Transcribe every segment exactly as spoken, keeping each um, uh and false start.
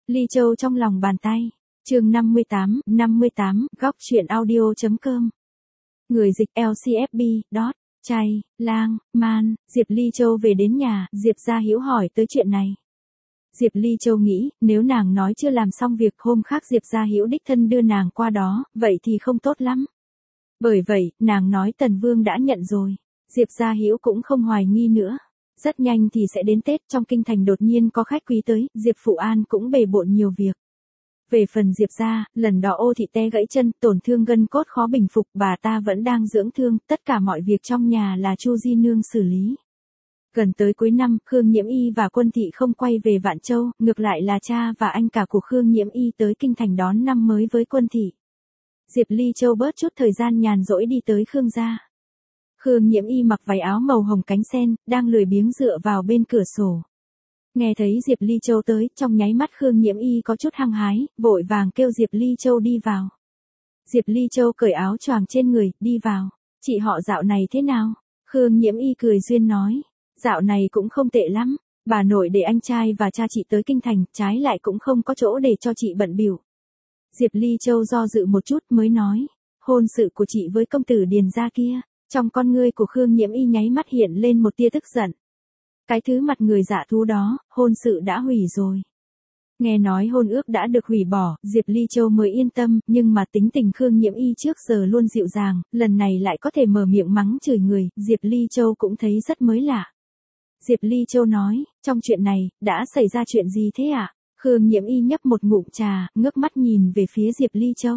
Ly Châu trong lòng bàn tay. Chương năm mươi tám, năm mươi tám, góc truyện audio.com. Người dịch lờ xê ép bê, dot, chay, lang, man, Diệp Ly Châu về đến nhà, Diệp Gia Hiếu hỏi tới chuyện này. Diệp Ly Châu nghĩ, nếu nàng nói chưa làm xong việc hôm khác Diệp Gia Hiếu đích thân đưa nàng qua đó, vậy thì không tốt lắm. Bởi vậy, nàng nói Tần Vương đã nhận rồi. Diệp Gia Hiếu cũng không hoài nghi nữa. Rất nhanh thì sẽ đến Tết, trong kinh thành đột nhiên có khách quý tới, Diệp Phụ An cũng bề bộn nhiều việc. Về phần Diệp gia, lần đó Ô thị té gãy chân, tổn thương gân cốt khó bình phục, bà ta vẫn đang dưỡng thương, tất cả mọi việc trong nhà là Chu Di Nương xử lý. Gần tới cuối năm, Khương Nhiễm Y và Quân Thị không quay về Vạn Châu, ngược lại là cha và anh cả của Khương Nhiễm Y tới kinh thành đón năm mới với Quân Thị. Diệp Ly Châu bớt chút thời gian nhàn rỗi đi tới Khương gia. Khương Nhiễm Y mặc váy áo màu hồng cánh sen, đang lười biếng dựa vào bên cửa sổ. Nghe thấy Diệp Ly Châu tới, trong nháy mắt Khương Nhiễm Y có chút hăng hái, vội vàng kêu Diệp Ly Châu đi vào. Diệp Ly Châu cởi áo choàng trên người, đi vào. Chị họ dạo này thế nào? Khương Nhiễm Y cười duyên nói. Dạo này cũng không tệ lắm, bà nội để anh trai và cha chị tới kinh thành, trái lại cũng không có chỗ để cho chị bận bịu. Diệp Ly Châu do dự một chút mới nói, hôn sự của chị với công tử Điền gia kia. Trong con ngươi của Khương Nhiễm Y nháy mắt hiện lên một tia tức giận. Cái thứ mặt người dạ thú đó, hôn sự đã hủy rồi. Nghe nói hôn ước đã được hủy bỏ, Diệp Ly Châu mới yên tâm, nhưng mà tính tình Khương Nhiễm Y trước giờ luôn dịu dàng, lần này lại có thể mở miệng mắng chửi người, Diệp Ly Châu cũng thấy rất mới lạ. Diệp Ly Châu nói, trong chuyện này, đã xảy ra chuyện gì thế ạ? À? Khương Nhiễm Y nhấp một ngụm trà, ngước mắt nhìn về phía Diệp Ly Châu.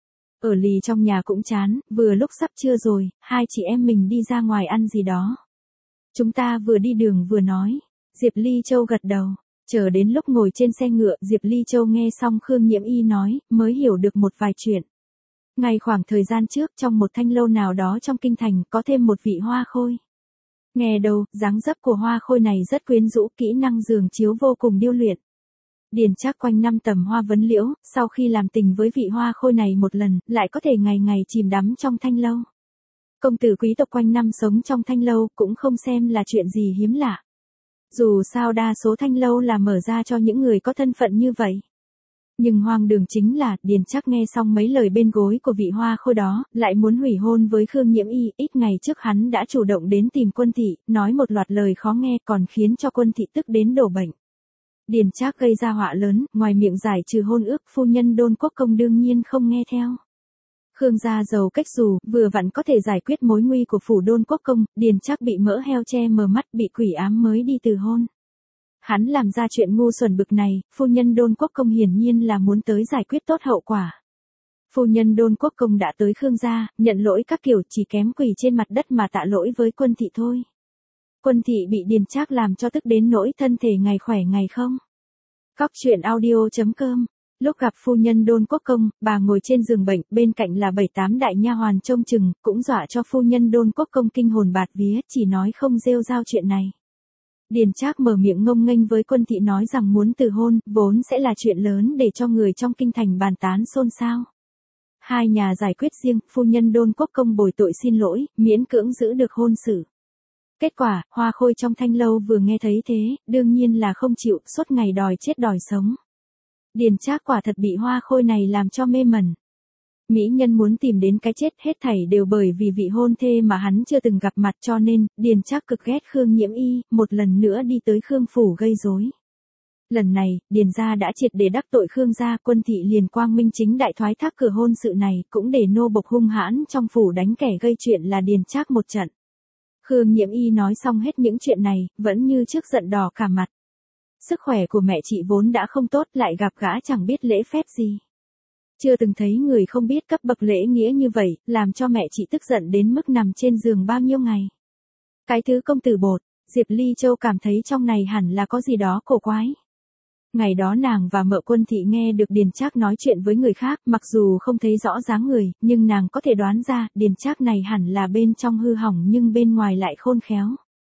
Ở lì trong nhà cũng chán, vừa lúc sắp trưa rồi, hai chị em mình đi ra ngoài ăn gì đó. Chúng ta vừa đi đường vừa nói. Diệp Ly Châu gật đầu. Chờ đến lúc ngồi trên xe ngựa, Diệp Ly Châu nghe xong Khương Nhiễm Y nói, mới hiểu được một vài chuyện. Ngay khoảng thời gian trước, trong một thanh lâu nào đó trong kinh thành, có thêm một vị hoa khôi. Nghe đầu, dáng dấp của hoa khôi này rất quyến rũ, kỹ năng giường chiếu vô cùng điêu luyện. Điền Trác quanh năm tầm hoa vấn liễu, sau khi làm tình với vị hoa khôi này một lần, lại có thể ngày ngày chìm đắm trong thanh lâu. Công tử quý tộc quanh năm sống trong thanh lâu cũng không xem là chuyện gì hiếm lạ. Dù sao đa số thanh lâu là mở ra cho những người có thân phận như vậy. Nhưng hoang đường chính là, Điền Trác nghe xong mấy lời bên gối của vị hoa khôi đó, lại muốn hủy hôn với Khương Nhiễm Y, ít ngày trước hắn đã chủ động đến tìm Quân Thị, nói một loạt lời khó nghe còn khiến cho Quân Thị tức đến đổ bệnh. Điền Trác gây ra họa lớn, ngoài miệng giải trừ hôn ước, phu nhân Đôn Quốc Công đương nhiên không nghe theo. Khương gia giàu cách dù, vừa vặn có thể giải quyết mối nguy của phủ Đôn Quốc Công, Điền Trác bị mỡ heo che mờ mắt, bị quỷ ám mới đi từ hôn. Hắn làm ra chuyện ngu xuẩn bực này, phu nhân Đôn Quốc Công hiển nhiên là muốn tới giải quyết tốt hậu quả. Phu nhân Đôn Quốc Công đã tới Khương gia, nhận lỗi các kiểu, chỉ kém quỳ trên mặt đất mà tạ lỗi với Quân Thị thôi. Quân Thị bị Điền Trác làm cho tức đến nỗi thân thể ngày khỏe ngày không. Góc truyện audio.com. Lúc gặp phu nhân Đôn Quốc Công, bà ngồi trên giường bệnh, bên cạnh là bảy tám đại nha hoàn trông chừng, cũng dọa cho phu nhân Đôn Quốc Công kinh hồn bạt vía, chỉ nói không rêu rao chuyện này. Điền Trác mở miệng ngông nghênh với Quân Thị nói rằng muốn từ hôn, vốn sẽ là chuyện lớn để cho người trong kinh thành bàn tán xôn xao. Hai nhà giải quyết riêng, phu nhân Đôn Quốc Công bồi tội xin lỗi, miễn cưỡng giữ được hôn sự. Kết quả, hoa khôi trong thanh lâu vừa nghe thấy thế, đương nhiên là không chịu, suốt ngày đòi chết đòi sống. Điền Trác quả thật bị hoa khôi này làm cho mê mẩn. Mỹ nhân muốn tìm đến cái chết, hết thảy đều bởi vì vị hôn thê mà hắn chưa từng gặp mặt, cho nên, Điền Trác cực ghét Khương Nhiễm Y, một lần nữa đi tới Khương phủ gây rối. Lần này, Điền gia đã triệt để đắc tội Khương gia, Quân Thị liền quang minh chính đại thoái thác cửa hôn sự này, cũng để nô bộc hung hãn trong phủ đánh kẻ gây chuyện là Điền Trác một trận. Khương Nhiễm Y nói xong hết những chuyện này, vẫn như trước giận đỏ cả mặt. Sức khỏe của mẹ chị vốn đã không tốt, lại gặp gã chẳng biết lễ phép gì. Chưa từng thấy người không biết cấp bậc lễ nghĩa như vậy, làm cho mẹ chị tức giận đến mức nằm trên giường bao nhiêu ngày. Cái thứ công tử bột, Diệp Ly Châu cảm thấy trong này hẳn là có gì đó cổ quái. Ngày đó nàng và mợ Quân Thị nghe được Điền Trác nói chuyện với người khác, mặc dù không thấy rõ dáng người, nhưng nàng có thể đoán ra, Điền Trác này hẳn là bên trong hư hỏng nhưng bên ngoài lại khôn khéo.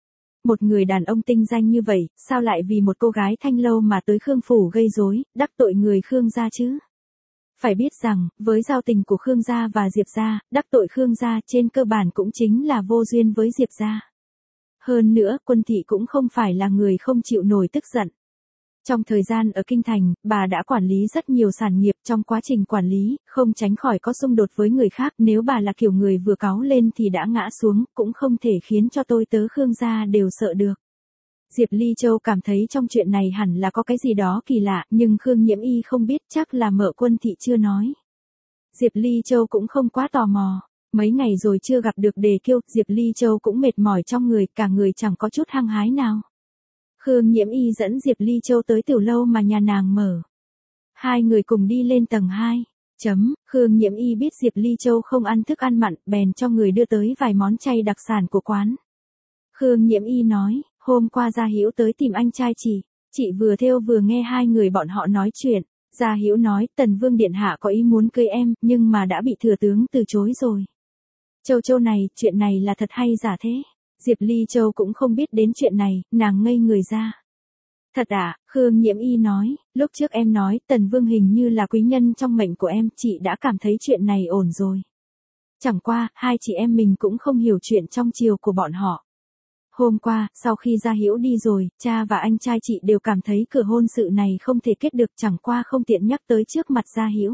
Một người đàn ông tinh danh như vậy, sao lại vì một cô gái thanh lâu mà tới Khương phủ gây rối, đắc tội người Khương gia chứ? Phải biết rằng, với giao tình của Khương gia và Diệp gia, đắc tội Khương gia trên cơ bản cũng chính là vô duyên với Diệp gia. Hơn nữa, Quân Thị cũng không phải là người không chịu nổi tức giận. Trong thời gian ở Kinh Thành, bà đã quản lý rất nhiều sản nghiệp, trong quá trình quản lý, không tránh khỏi có xung đột với người khác, nếu bà là kiểu người vừa cáu lên thì đã ngã xuống, cũng không thể khiến cho tôi tớ Khương gia đều sợ được. Diệp Ly Châu cảm thấy trong chuyện này hẳn là có cái gì đó kỳ lạ, nhưng Khương Nhiễm Y không biết, chắc là Mợ Quân Thị chưa nói. Diệp Ly Châu cũng không quá tò mò. Mấy ngày rồi chưa gặp được Đề Kiêu, Diệp Ly Châu cũng mệt mỏi trong người, cả người chẳng có chút hăng hái nào. Khương Nhiễm Y dẫn Diệp Ly Châu tới tiểu lâu mà nhà nàng mở. Hai người cùng đi lên tầng hai. Chấm, Khương Nhiễm Y biết Diệp Ly Châu không ăn thức ăn mặn, bèn cho người đưa tới vài món chay đặc sản của quán. Khương Nhiễm Y nói, hôm qua Gia Hữu tới tìm anh trai chị, chị vừa thêu vừa nghe hai người bọn họ nói chuyện. Gia Hữu nói, Tần Vương điện hạ có ý muốn cưới em, nhưng mà đã bị thừa tướng từ chối rồi. Châu Châu này, chuyện này là thật hay giả thế? Diệp Ly Châu cũng không biết đến chuyện này, nàng ngây người ra. Thật à, Khương Nhiễm Y nói, lúc trước em nói Tần Vương hình như là quý nhân trong mệnh của em, chị đã cảm thấy chuyện này ổn rồi. Chẳng qua, hai chị em mình cũng không hiểu chuyện trong chiều của bọn họ. Hôm qua, sau khi Gia Hữu đi rồi, cha và anh trai chị đều cảm thấy cửa hôn sự này không thể kết được, chẳng qua không tiện nhắc tới trước mặt Gia Hữu.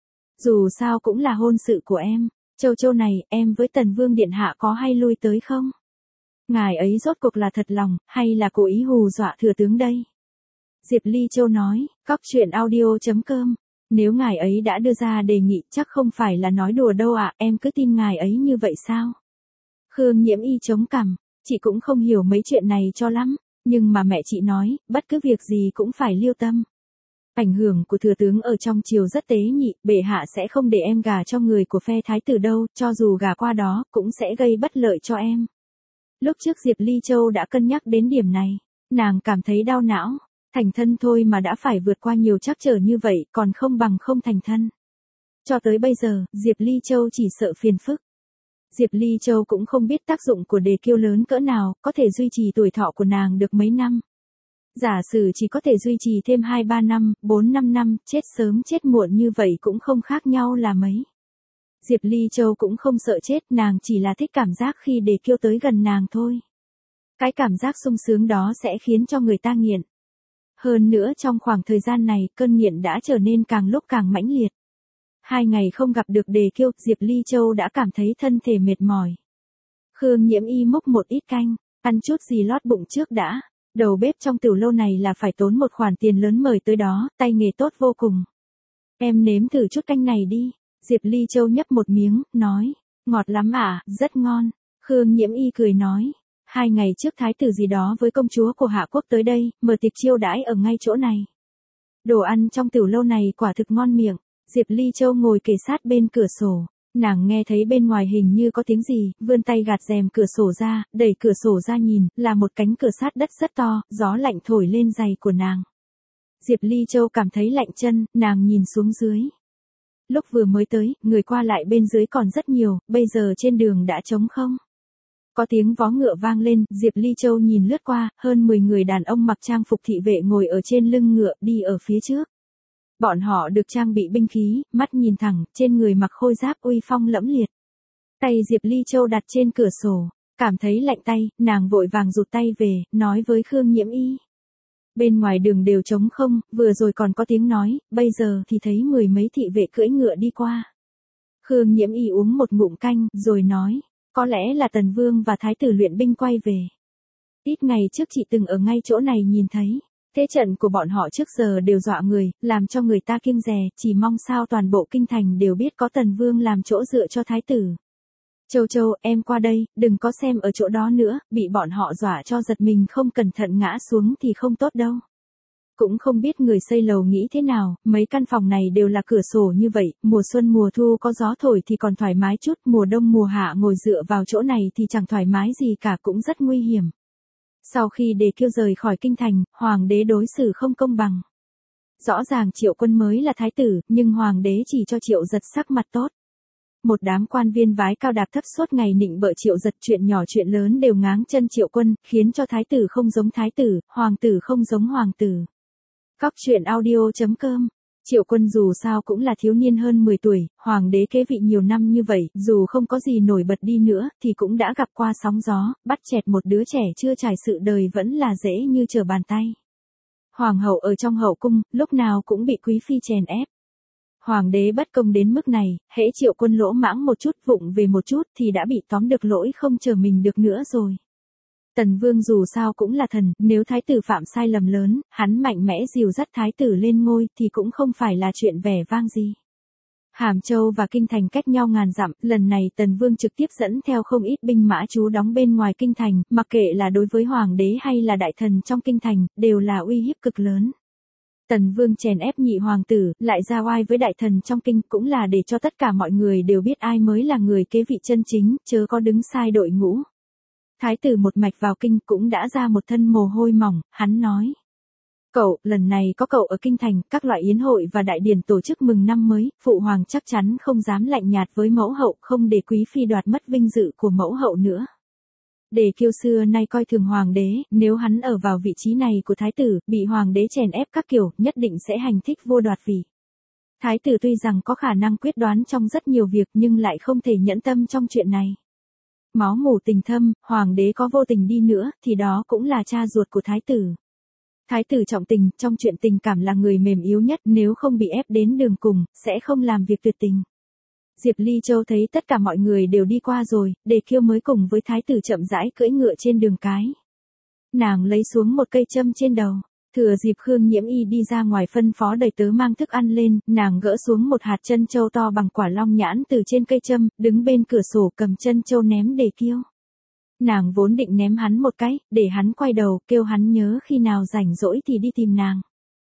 Dù sao cũng là hôn sự của em, Châu Châu này, em với Tần Vương điện hạ có hay lui tới không? Ngài ấy rốt cuộc là thật lòng, hay là cố ý hù dọa thừa tướng đây? Diệp Ly Châu nói, cóc truyện audio chấm com. Nếu ngài ấy đã đưa ra đề nghị chắc không phải là nói đùa đâu ạ, à, em cứ tin ngài ấy như vậy sao? Khương Nhiễm Y chống cằm, chị cũng không hiểu mấy chuyện này cho lắm, nhưng mà mẹ chị nói, bất cứ việc gì cũng phải lưu tâm. Ảnh hưởng của thừa tướng ở trong triều rất tế nhị, bệ hạ sẽ không để em gả cho người của phe thái tử đâu, cho dù gả qua đó, cũng sẽ gây bất lợi cho em. Lúc trước Diệp Ly Châu đã cân nhắc đến điểm này, nàng cảm thấy đau não, thành thân thôi mà đã phải vượt qua nhiều trắc trở như vậy, còn không bằng không thành thân. Cho tới bây giờ, Diệp Ly Châu chỉ sợ phiền phức. Diệp Ly Châu cũng không biết tác dụng của Đề Kiêu lớn cỡ nào, có thể duy trì tuổi thọ của nàng được mấy năm. Giả sử chỉ có thể duy trì thêm hai ba năm, bốn năm năm, chết sớm chết muộn như vậy cũng không khác nhau là mấy. Diệp Ly Châu cũng không sợ chết, nàng chỉ là thích cảm giác khi Đề Kiêu tới gần nàng thôi. Cái cảm giác sung sướng đó sẽ khiến cho người ta nghiện. Hơn nữa trong khoảng thời gian này, cơn nghiện đã trở nên càng lúc càng mãnh liệt. Hai ngày không gặp được Đề Kiêu, Diệp Ly Châu đã cảm thấy thân thể mệt mỏi. Khương Nhiễm Y múc một ít canh, ăn chút gì lót bụng trước đã. Đầu bếp trong tiểu lâu này là phải tốn một khoản tiền lớn mời tới đó, tay nghề tốt vô cùng. Em nếm thử chút canh này đi. Diệp Ly Châu nhấp một miếng, nói, ngọt lắm à, rất ngon. Khương Nhiễm Y cười nói, hai ngày trước thái tử gì đó với công chúa của Hạ Quốc tới đây, mở tiệc chiêu đãi ở ngay chỗ này. Đồ ăn trong tiểu lâu này quả thực ngon miệng. Diệp Ly Châu ngồi kề sát bên cửa sổ, nàng nghe thấy bên ngoài hình như có tiếng gì, vươn tay gạt rèm cửa sổ ra, đẩy cửa sổ ra nhìn, là một cánh cửa sát đất rất to, gió lạnh thổi lên giày của nàng. Diệp Ly Châu cảm thấy lạnh chân, nàng nhìn xuống dưới. Lúc vừa mới tới, người qua lại bên dưới còn rất nhiều, bây giờ trên đường đã trống không. Có tiếng vó ngựa vang lên, Diệp Ly Châu nhìn lướt qua, hơn mười người đàn ông mặc trang phục thị vệ ngồi ở trên lưng ngựa, đi ở phía trước. Bọn họ được trang bị binh khí, mắt nhìn thẳng, trên người mặc khôi giáp uy phong lẫm liệt. Tay Diệp Ly Châu đặt trên cửa sổ, cảm thấy lạnh tay, nàng vội vàng rụt tay về, nói với Khương Nhiễm Y. Bên ngoài đường đều trống không, vừa rồi còn có tiếng nói, bây giờ thì thấy mười mấy thị vệ cưỡi ngựa đi qua. Khương Nhiễm Y uống một ngụm canh, rồi nói, có lẽ là Tần Vương và Thái tử luyện binh quay về. Ít ngày trước chị từng ở ngay chỗ này nhìn thấy. Thế trận của bọn họ trước giờ đều dọa người, làm cho người ta kiêng dè, chỉ mong sao toàn bộ kinh thành đều biết có Tần Vương làm chỗ dựa cho thái tử. Châu Châu, em qua đây, đừng có xem ở chỗ đó nữa, bị bọn họ dọa cho giật mình không cẩn thận ngã xuống thì không tốt đâu. Cũng không biết người xây lầu nghĩ thế nào, mấy căn phòng này đều là cửa sổ như vậy, mùa xuân mùa thu có gió thổi thì còn thoải mái chút, mùa đông mùa hạ ngồi dựa vào chỗ này thì chẳng thoải mái gì cả, cũng rất nguy hiểm. Sau khi Đề Kiêu rời khỏi kinh thành, hoàng đế đối xử không công bằng. Rõ ràng Triệu Quân mới là thái tử, nhưng hoàng đế chỉ cho Triệu Giật sắc mặt tốt. Một đám quan viên vái cao đạp thấp suốt ngày nịnh bợ Triệu Giật, chuyện nhỏ chuyện lớn đều ngáng chân Triệu Quân, khiến cho thái tử không giống thái tử, hoàng tử không giống hoàng tử. Cóc truyện audio chấm com. Triệu Quân dù sao cũng là thiếu niên hơn mười tuổi, hoàng đế kế vị nhiều năm như vậy, dù không có gì nổi bật đi nữa, thì cũng đã gặp qua sóng gió, bắt chẹt một đứa trẻ chưa trải sự đời vẫn là dễ như trở bàn tay. Hoàng hậu ở trong hậu cung, lúc nào cũng bị quý phi chèn ép. Hoàng đế bất công đến mức này, hễ Triệu Quân lỗ mãng một chút vụng về một chút thì đã bị tóm được lỗi không chờ mình được nữa rồi. Tần Vương dù sao cũng là thần, nếu thái tử phạm sai lầm lớn, hắn mạnh mẽ dìu dắt thái tử lên ngôi thì cũng không phải là chuyện vẻ vang gì. Hàm Châu và Kinh Thành cách nhau ngàn dặm, lần này Tần Vương trực tiếp dẫn theo không ít binh mã trú đóng bên ngoài Kinh Thành, mặc kệ là đối với Hoàng đế hay là đại thần trong Kinh Thành, đều là uy hiếp cực lớn. Tần Vương chèn ép nhị hoàng tử, lại ra oai với đại thần trong kinh cũng là để cho tất cả mọi người đều biết ai mới là người kế vị chân chính, chớ có đứng sai đội ngũ. Thái tử một mạch vào kinh cũng đã ra một thân mồ hôi mỏng, hắn nói. Cậu, lần này có cậu ở Kinh Thành, các loại yến hội và đại điển tổ chức mừng năm mới, phụ hoàng chắc chắn không dám lạnh nhạt với mẫu hậu, không để quý phi đoạt mất vinh dự của mẫu hậu nữa. Để Kiêu xưa nay coi thường hoàng đế, nếu hắn ở vào vị trí này của thái tử, bị hoàng đế chèn ép các kiểu, nhất định sẽ hành thích vua đoạt vị. Thái tử tuy rằng có khả năng quyết đoán trong rất nhiều việc nhưng lại không thể nhẫn tâm trong chuyện này. Máu mủ tình thâm, hoàng đế có vô tình đi nữa, thì đó cũng là cha ruột của thái tử. Thái tử trọng tình, trong chuyện tình cảm là người mềm yếu nhất, nếu không bị ép đến đường cùng, sẽ không làm việc tuyệt tình. Diệp Ly Châu thấy tất cả mọi người đều đi qua rồi, Đề Kiêu mới cùng với thái tử chậm rãi cưỡi ngựa trên đường cái. Nàng lấy xuống một cây châm trên đầu, thừa dịp Khương Nhiễm Y đi ra ngoài phân phó đầy tớ mang thức ăn lên, nàng gỡ xuống một hạt chân châu to bằng quả long nhãn từ trên cây châm, đứng bên cửa sổ cầm chân châu ném Đề Kiêu. Nàng vốn định ném hắn một cái, để hắn quay đầu, kêu hắn nhớ khi nào rảnh rỗi thì đi tìm nàng.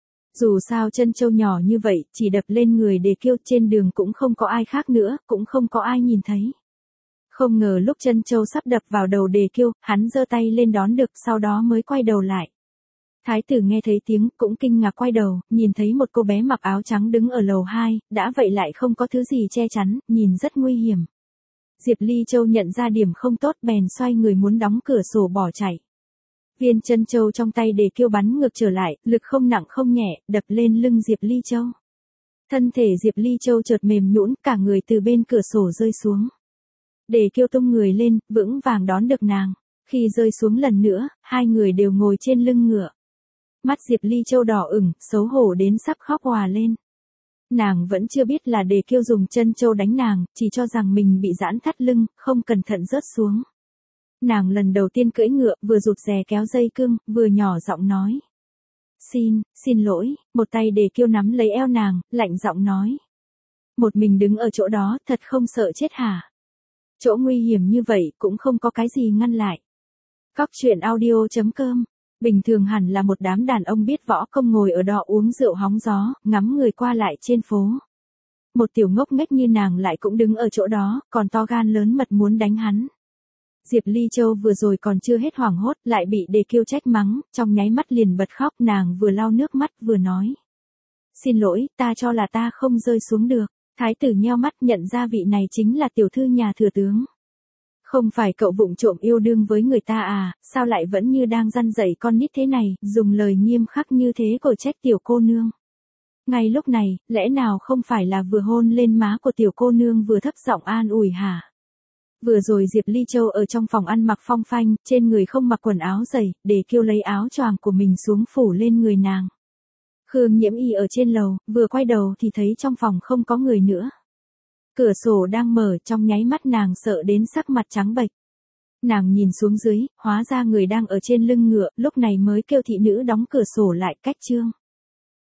Dù sao chân châu nhỏ như vậy, chỉ đập lên người Đề Kiêu, trên đường cũng không có ai khác nữa, cũng không có ai nhìn thấy. Không ngờ lúc chân châu sắp đập vào đầu Đề Kiêu, hắn giơ tay lên đón được, sau đó mới quay đầu lại. Thái tử nghe thấy tiếng, cũng kinh ngạc quay đầu, nhìn thấy một cô bé mặc áo trắng đứng ở lầu hai, đã vậy lại không có thứ gì che chắn, nhìn rất nguy hiểm. Diệp Ly Châu nhận ra điểm không tốt bèn xoay người muốn đóng cửa sổ bỏ chạy. Viên chân châu trong tay Đề Kiêu bắn ngược trở lại, lực không nặng không nhẹ, đập lên lưng Diệp Ly Châu. Thân thể Diệp Ly Châu chợt mềm nhũn, cả người từ bên cửa sổ rơi xuống. Đề Kiêu tung người lên, vững vàng đón được nàng. Khi rơi xuống lần nữa, hai người đều ngồi trên lưng ngựa. Mắt Diệp Ly Châu đỏ ửng, xấu hổ đến sắp khóc òa lên. Nàng vẫn chưa biết là Đề Kiêu dùng chân châu đánh nàng, chỉ cho rằng mình bị giãn thắt lưng, không cẩn thận rớt xuống. Nàng lần đầu tiên cưỡi ngựa, vừa rụt rè kéo dây cương, vừa nhỏ giọng nói. Xin, xin lỗi, một tay Đề Kiêu nắm lấy eo nàng, lạnh giọng nói. Một mình đứng ở chỗ đó, thật không sợ chết hả? Chỗ nguy hiểm như vậy, cũng không có cái gì ngăn lại. Góc truyện audio chấm com. Bình thường hẳn là một đám đàn ông biết võ công ngồi ở đó uống rượu hóng gió, ngắm người qua lại trên phố. Một tiểu ngốc nghếch như nàng lại cũng đứng ở chỗ đó, còn to gan lớn mật muốn đánh hắn. Diệp Ly Châu vừa rồi còn chưa hết hoảng hốt, lại bị Đề Kiêu trách mắng, trong nháy mắt liền bật khóc, nàng vừa lau nước mắt vừa nói. Xin lỗi, ta cho là ta không rơi xuống được. Thái tử nheo mắt nhận ra vị này chính là tiểu thư nhà thừa tướng. Không phải cậu vụng trộm yêu đương với người ta à, sao lại vẫn như đang răn dạy con nít thế này, dùng lời nghiêm khắc như thế cổ trách tiểu cô nương. Ngay lúc này, lẽ nào không phải là vừa hôn lên má của tiểu cô nương vừa thấp giọng an ủi hả? Vừa rồi Diệp Ly Châu ở trong phòng ăn mặc phong phanh, trên người không mặc quần áo dày, Đề Kiêu lấy áo choàng của mình xuống phủ lên người nàng. Khương Nhiễm Y ở trên lầu, vừa quay đầu thì thấy trong phòng không có người nữa. Cửa sổ đang mở, trong nháy mắt nàng sợ đến sắc mặt trắng bệch. Nàng nhìn xuống dưới, hóa ra người đang ở trên lưng ngựa, lúc này mới kêu thị nữ đóng cửa sổ lại cách chương.